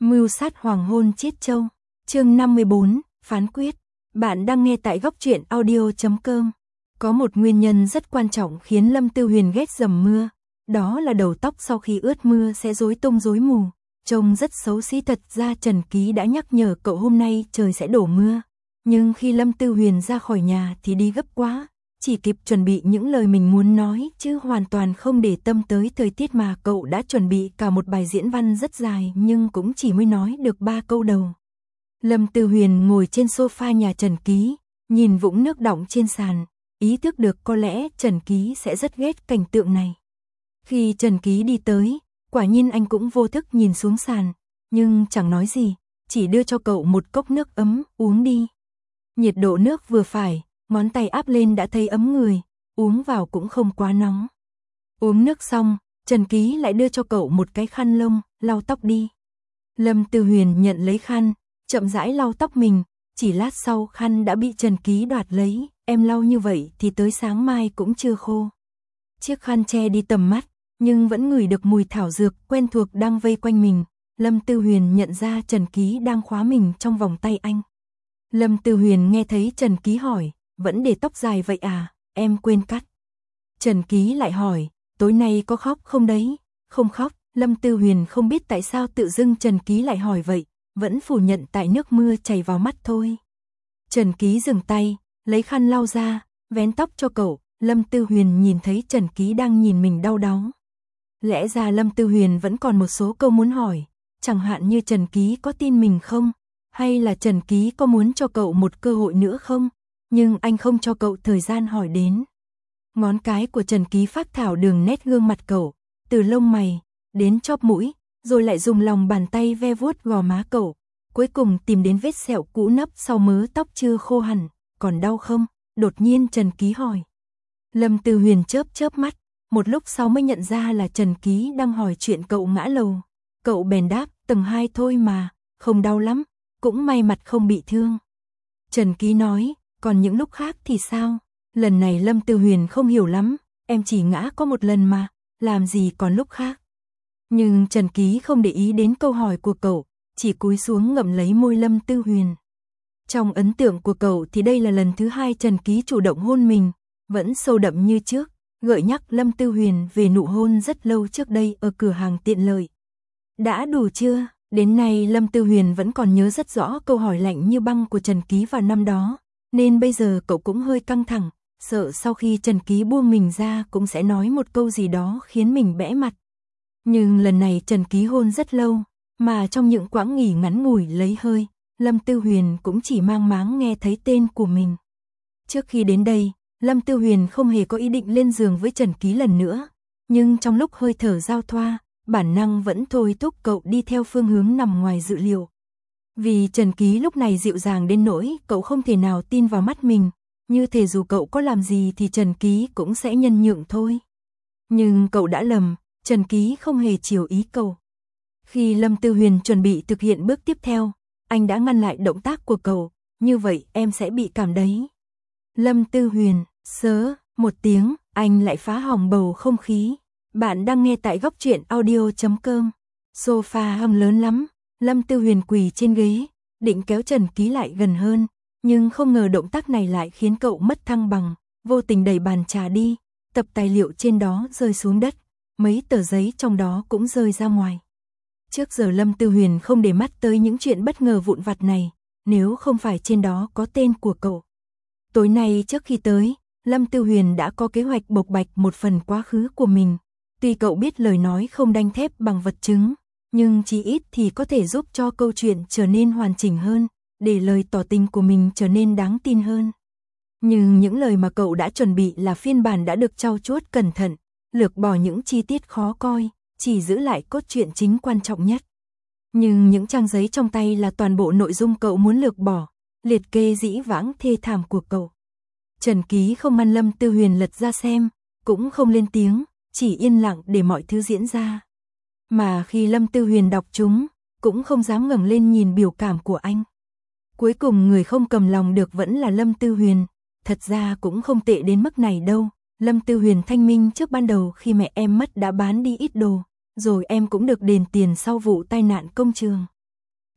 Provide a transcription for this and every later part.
Mưu sát hoàng hôn Chiết Châu. Chương 54, phán quyết. Bạn đang nghe tại góc truyện audio.com. Có một nguyên nhân rất quan trọng khiến Lâm Tư Huyền ghét dầm mưa, đó là đầu tóc sau khi ướt mưa sẽ rối tung rối mù, trông rất xấu xí. Thật ra Trần Ký đã nhắc nhở cậu hôm nay trời sẽ đổ mưa, nhưng khi Lâm Tư Huyền ra khỏi nhà thì đi gấp quá, chỉ kịp chuẩn bị những lời mình muốn nói chứ hoàn toàn không để tâm tới thời tiết mà cậu đã chuẩn bị cả một bài diễn văn rất dài nhưng cũng chỉ mới nói được 3 câu đầu. Lâm Tư Huyền ngồi trên sofa nhà Trần Ký, nhìn vũng nước đọng trên sàn, ý thức được có lẽ Trần Ký sẽ rất ghét cảnh tượng này. Khi Trần Ký đi tới, quả nhiên anh cũng vô thức nhìn xuống sàn, nhưng chẳng nói gì, chỉ đưa cho cậu một cốc nước ấm, uống đi. Nhiệt độ nước vừa phải, ngón tay áp lên đã thấy ấm người, uống vào cũng không quá nóng. Uống nước xong, Trần Ký lại đưa cho cậu một cái khăn lông, lau tóc đi. Lâm Tư Huyền nhận lấy khăn, chậm rãi lau tóc mình, chỉ lát sau khăn đã bị Trần Ký đoạt lấy, em lau như vậy thì tới sáng mai cũng chưa khô. Chiếc khăn che đi tầm mắt, nhưng vẫn ngửi được mùi thảo dược quen thuộc đang vây quanh mình. Lâm Tư Huyền nhận ra Trần Ký đang khóa mình trong vòng tay anh. Lâm Tư Huyền nghe thấy Trần Ký hỏi, vẫn để tóc dài vậy à, em quên cắt. Trần Ký lại hỏi, tối nay có khóc không đấy? Không khóc. Lâm Tư Huyền không biết tại sao tự dưng Trần Ký lại hỏi vậy, vẫn phủ nhận tại nước mưa chảy vào mắt thôi. Trần Ký dừng tay, lấy khăn lau ra, vén tóc cho cậu. Lâm Tư Huyền nhìn thấy Trần Ký đang nhìn mình đau đáu. Lẽ ra Lâm Tư Huyền vẫn còn một số câu muốn hỏi, chẳng hạn như Trần Ký có tin mình không? Hay là Trần Ký có muốn cho cậu một cơ hội nữa không? Nhưng anh không cho cậu thời gian hỏi đến. Ngón cái của Trần Ký phác thảo đường nét gương mặt cậu, từ lông mày đến chóp mũi, rồi lại dùng lòng bàn tay ve vuốt gò má cậu, cuối cùng tìm đến vết sẹo cũ nấp sau mớ tóc chưa khô hẳn. Còn đau không? Đột nhiên Trần Ký hỏi. Lâm Tư Huyền chớp chớp mắt, một lúc sau mới nhận ra là Trần Ký đang hỏi chuyện cậu ngã lầu. Cậu bèn đáp, tầng 2 thôi mà, không đau lắm, cũng may mặt không bị thương. Trần Ký nói, còn những lúc khác thì sao? Lần này Lâm Tư Huyền không hiểu lắm, em chỉ ngã có một lần mà, làm gì còn lúc khác. Nhưng Trần Ký không để ý đến câu hỏi của cậu, chỉ cúi xuống ngậm lấy môi Lâm Tư Huyền. Trong ấn tượng của cậu thì đây là lần thứ 2 Trần Ký chủ động hôn mình, vẫn sâu đậm như trước, gợi nhắc Lâm Tư Huyền về nụ hôn rất lâu trước đây ở cửa hàng tiện lợi. Đã đủ chưa? Đến nay Lâm Tư Huyền vẫn còn nhớ rất rõ câu hỏi lạnh như băng của Trần Ký vào năm đó, nên bây giờ cậu cũng hơi căng thẳng, sợ sau khi Trần Ký buông mình ra cũng sẽ nói một câu gì đó khiến mình bẽ mặt. Nhưng lần này Trần Ký hôn rất lâu, mà trong những quãng nghỉ ngắn ngủi lấy hơi, Lâm Tư Huyền cũng chỉ mang máng nghe thấy tên của mình. Trước khi đến đây, Lâm Tư Huyền không hề có ý định lên giường với Trần Ký lần nữa, nhưng trong lúc hơi thở giao thoa, bản năng vẫn thôi thúc cậu đi theo phương hướng nằm ngoài dự liệu. Vì Trần Ký lúc này dịu dàng đến nỗi cậu không thể nào tin vào mắt mình, như thể dù cậu có làm gì thì Trần Ký cũng sẽ nhân nhượng thôi. Nhưng cậu đã lầm, Trần Ký không hề chiều ý cậu. Khi Lâm Tư Huyền chuẩn bị thực hiện bước tiếp theo, anh đã ngăn lại động tác của cậu, như vậy em sẽ bị cảm đấy. Lâm Tư Huyền, sớ, một tiếng, anh lại phá hỏng bầu không khí. Bạn đang nghe tại góc truyện audio.com. Sofa hầm lớn lắm, Lâm Tư Huyền quỳ trên ghế, định kéo Trần Ký lại gần hơn, nhưng không ngờ động tác này lại khiến cậu mất thăng bằng, vô tình đẩy bàn trà đi, tập tài liệu trên đó rơi xuống đất, mấy tờ giấy trong đó cũng rơi ra ngoài. Trước giờ Lâm Tư Huyền không để mắt tới những chuyện bất ngờ vụn vặt này, nếu không phải trên đó có tên của cậu. Tối nay trước khi tới, Lâm Tư Huyền đã có kế hoạch bộc bạch một phần quá khứ của mình. Tuy cậu biết lời nói không đanh thép bằng vật chứng, nhưng chí ít thì có thể giúp cho câu chuyện trở nên hoàn chỉnh hơn, để lời tỏ tình của mình trở nên đáng tin hơn. Nhưng những lời mà cậu đã chuẩn bị là phiên bản đã được trau chuốt cẩn thận, lược bỏ những chi tiết khó coi, chỉ giữ lại cốt truyện chính quan trọng nhất. Nhưng những trang giấy trong tay là toàn bộ nội dung cậu muốn lược bỏ, liệt kê dĩ vãng thê thảm của cậu. Trần Ký không ngăn Lâm Tư Huyền lật ra xem, cũng không lên tiếng, chỉ yên lặng để mọi thứ diễn ra. Mà khi Lâm Tư Huyền đọc chúng, cũng không dám ngẩng lên nhìn biểu cảm của anh. Cuối cùng người không cầm lòng được vẫn là Lâm Tư Huyền, thật ra cũng không tệ đến mức này đâu. Lâm Tư Huyền thanh minh trước ban đầu khi mẹ em mất đã bán đi ít đồ, rồi em cũng được đền tiền sau vụ tai nạn công trường.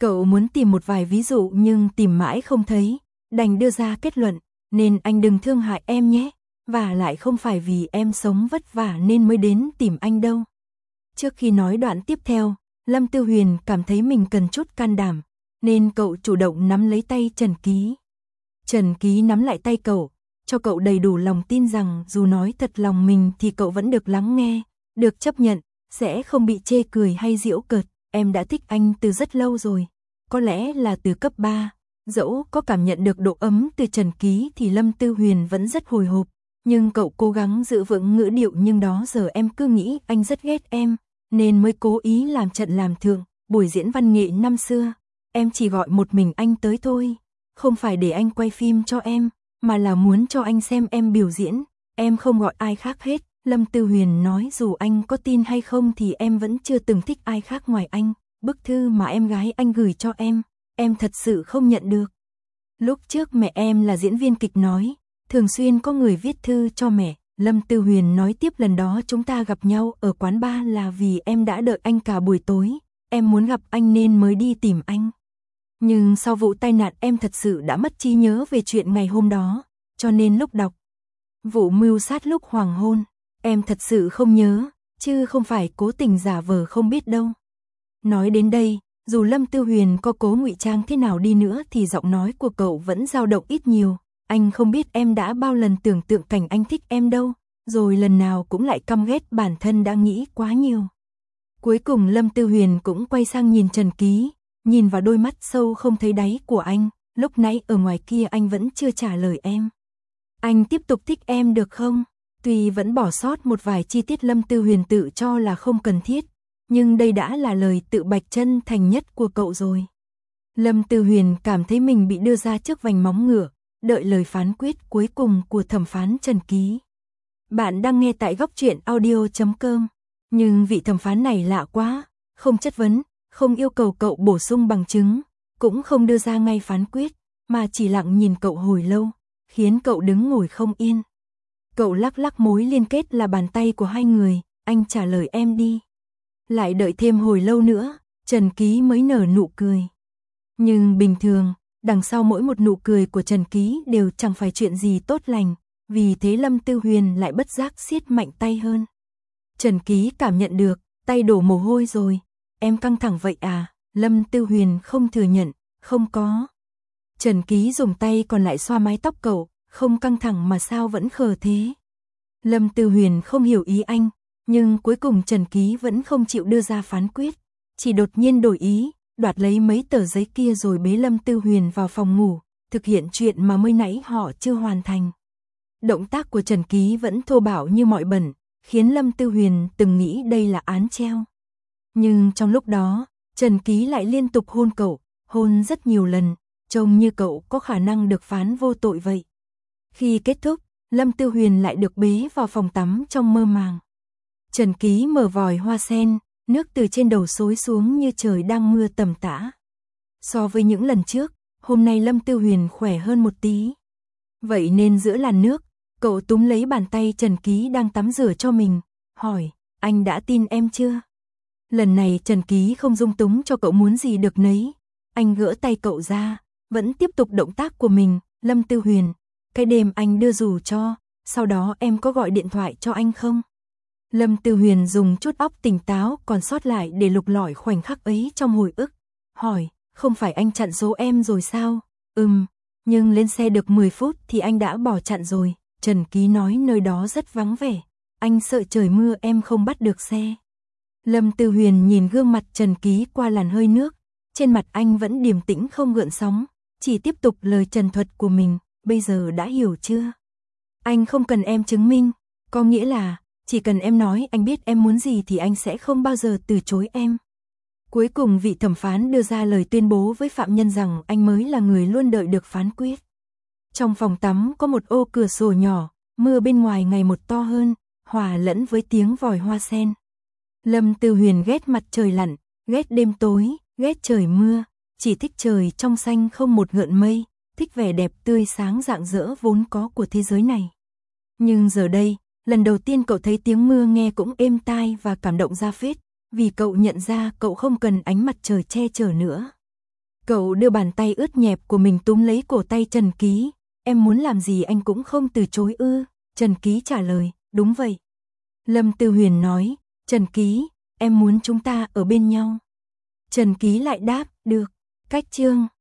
Cậu muốn tìm một vài ví dụ nhưng tìm mãi không thấy, đành đưa ra kết luận, nên anh đừng thương hại em nhé, và lại không phải vì em sống vất vả nên mới đến tìm anh đâu. Trước khi nói đoạn tiếp theo, Lâm Tư Huyền cảm thấy mình cần chút can đảm, nên cậu chủ động nắm lấy tay Trần Ký. Trần Ký nắm lại tay cậu, cho cậu đầy đủ lòng tin rằng dù nói thật lòng mình thì cậu vẫn được lắng nghe, được chấp nhận, sẽ không bị chê cười hay giễu cợt. Em đã thích anh từ rất lâu rồi, có lẽ là từ cấp 3. Dẫu có cảm nhận được độ ấm từ Trần Ký thì Lâm Tư Huyền vẫn rất hồi hộp, nhưng cậu cố gắng giữ vững ngữ điệu, nhưng đó giờ em cứ nghĩ anh rất ghét em, nên mới cố ý làm trận làm thượng. Buổi diễn văn nghệ năm xưa, em chỉ gọi một mình anh tới thôi, không phải để anh quay phim cho em, mà là muốn cho anh xem em biểu diễn, em không gọi ai khác hết. Lâm Tư Huyền nói dù anh có tin hay không thì em vẫn chưa từng thích ai khác ngoài anh. Bức thư mà em gái anh gửi cho em thật sự không nhận được. Lúc trước mẹ em là diễn viên kịch nói, thường xuyên có người viết thư cho mẹ. Lâm Tư Huyền nói tiếp, lần đó chúng ta gặp nhau ở quán bar là vì em đã đợi anh cả buổi tối, em muốn gặp anh nên mới đi tìm anh. Nhưng sau vụ tai nạn em thật sự đã mất trí nhớ về chuyện ngày hôm đó, cho nên lúc đọc vụ mưu sát lúc hoàng hôn, em thật sự không nhớ, chứ không phải cố tình giả vờ không biết đâu. Nói đến đây, dù Lâm Tư Huyền có cố ngụy trang thế nào đi nữa thì giọng nói của cậu vẫn dao động ít nhiều. Anh không biết em đã bao lần tưởng tượng cảnh anh thích em đâu, rồi lần nào cũng lại căm ghét bản thân đã nghĩ quá nhiều. Cuối cùng Lâm Tư Huyền cũng quay sang nhìn Trần Ký, nhìn vào đôi mắt sâu không thấy đáy của anh. Lúc nãy ở ngoài kia anh vẫn chưa trả lời em. Anh tiếp tục thích em được không? Tuy vẫn bỏ sót một vài chi tiết Lâm Tư Huyền tự cho là không cần thiết, nhưng đây đã là lời tự bạch chân thành nhất của cậu rồi. Lâm Tư Huyền cảm thấy mình bị đưa ra trước vành móng ngựa, đợi lời phán quyết cuối cùng của thẩm phán Trần Ký. Bạn đang nghe tại Góc Truyện Audio.com, nhưng vị thẩm phán này lạ quá, không chất vấn, không yêu cầu cậu bổ sung bằng chứng, cũng không đưa ra ngay phán quyết, mà chỉ lặng nhìn cậu hồi lâu, khiến cậu đứng ngồi không yên. Cậu lắc lắc mối liên kết là bàn tay của hai người, anh trả lời em đi. Lại đợi thêm hồi lâu nữa, Trần Ký mới nở nụ cười. Nhưng bình thường, đằng sau mỗi một nụ cười của Trần Ký đều chẳng phải chuyện gì tốt lành, vì thế Lâm Tư Huyền lại bất giác siết mạnh tay hơn. Trần Ký cảm nhận được, tay đổ mồ hôi rồi. Em căng thẳng vậy à? Lâm Tư Huyền không thừa nhận, không có. Trần Ký dùng tay còn lại xoa mái tóc cậu, không căng thẳng mà sao vẫn khờ thế? Lâm Tư Huyền không hiểu ý anh, nhưng cuối cùng Trần Ký vẫn không chịu đưa ra phán quyết, chỉ đột nhiên đổi ý, đoạt lấy mấy tờ giấy kia rồi bế Lâm Tư Huyền vào phòng ngủ, thực hiện chuyện mà mới nãy họ chưa hoàn thành. Động tác của Trần Ký vẫn thô bạo như mọi bẩn, khiến Lâm Tư Huyền từng nghĩ đây là án treo. Nhưng trong lúc đó, Trần Ký lại liên tục hôn cậu, hôn rất nhiều lần, trông như cậu có khả năng được phán vô tội vậy. Khi kết thúc, Lâm Tư Huyền lại được bế vào phòng tắm trong mơ màng. Trần Ký mở vòi hoa sen, nước từ trên đầu xối xuống như trời đang mưa tầm tã. So với những lần trước, hôm nay Lâm Tư Huyền khỏe hơn một tí. Vậy nên giữa làn nước, cậu túm lấy bàn tay Trần Ký đang tắm rửa cho mình, hỏi, anh đã tin em chưa? Lần này Trần Ký không dung túng cho cậu muốn gì được nấy. Anh gỡ tay cậu ra, vẫn tiếp tục động tác của mình. Lâm Tư Huyền, cái đêm anh đưa dù cho, sau đó em có gọi điện thoại cho anh không? Lâm Tư Huyền dùng chút óc tỉnh táo còn sót lại để lục lọi khoảnh khắc ấy trong hồi ức. Hỏi, không phải anh chặn số em rồi sao? Nhưng lên xe được 10 phút thì anh đã bỏ chặn rồi. Trần Ký nói nơi đó rất vắng vẻ. Anh sợ trời mưa em không bắt được xe. Lâm Tư Huyền nhìn gương mặt Trần Ký qua làn hơi nước. Trên mặt anh vẫn điềm tĩnh không gợn sóng, chỉ tiếp tục lời trần thuật của mình. Bây giờ đã hiểu chưa? Anh không cần em chứng minh, có nghĩa là chỉ cần em nói anh biết em muốn gì thì anh sẽ không bao giờ từ chối em. Cuối cùng vị thẩm phán đưa ra lời tuyên bố với phạm nhân rằng anh mới là người luôn đợi được phán quyết. Trong phòng tắm có một ô cửa sổ nhỏ, mưa bên ngoài ngày một to hơn, hòa lẫn với tiếng vòi hoa sen. Lâm Tư Huyền ghét mặt trời lặn, ghét đêm tối, ghét trời mưa, chỉ thích trời trong xanh không một gợn mây, thích vẻ đẹp tươi sáng rạng rỡ vốn có của thế giới này. Nhưng giờ đây, lần đầu tiên cậu thấy tiếng mưa nghe cũng êm tai và cảm động ra phết, vì cậu nhận ra cậu không cần ánh mặt trời che chở nữa. Cậu đưa bàn tay ướt nhẹp của mình túm lấy cổ tay Trần Ký. Em muốn làm gì anh cũng không từ chối ư? Trần Ký trả lời, đúng vậy. Lâm Tư Huyền nói, Trần Ký, em muốn chúng ta ở bên nhau. Trần Ký lại đáp, được. Cách chương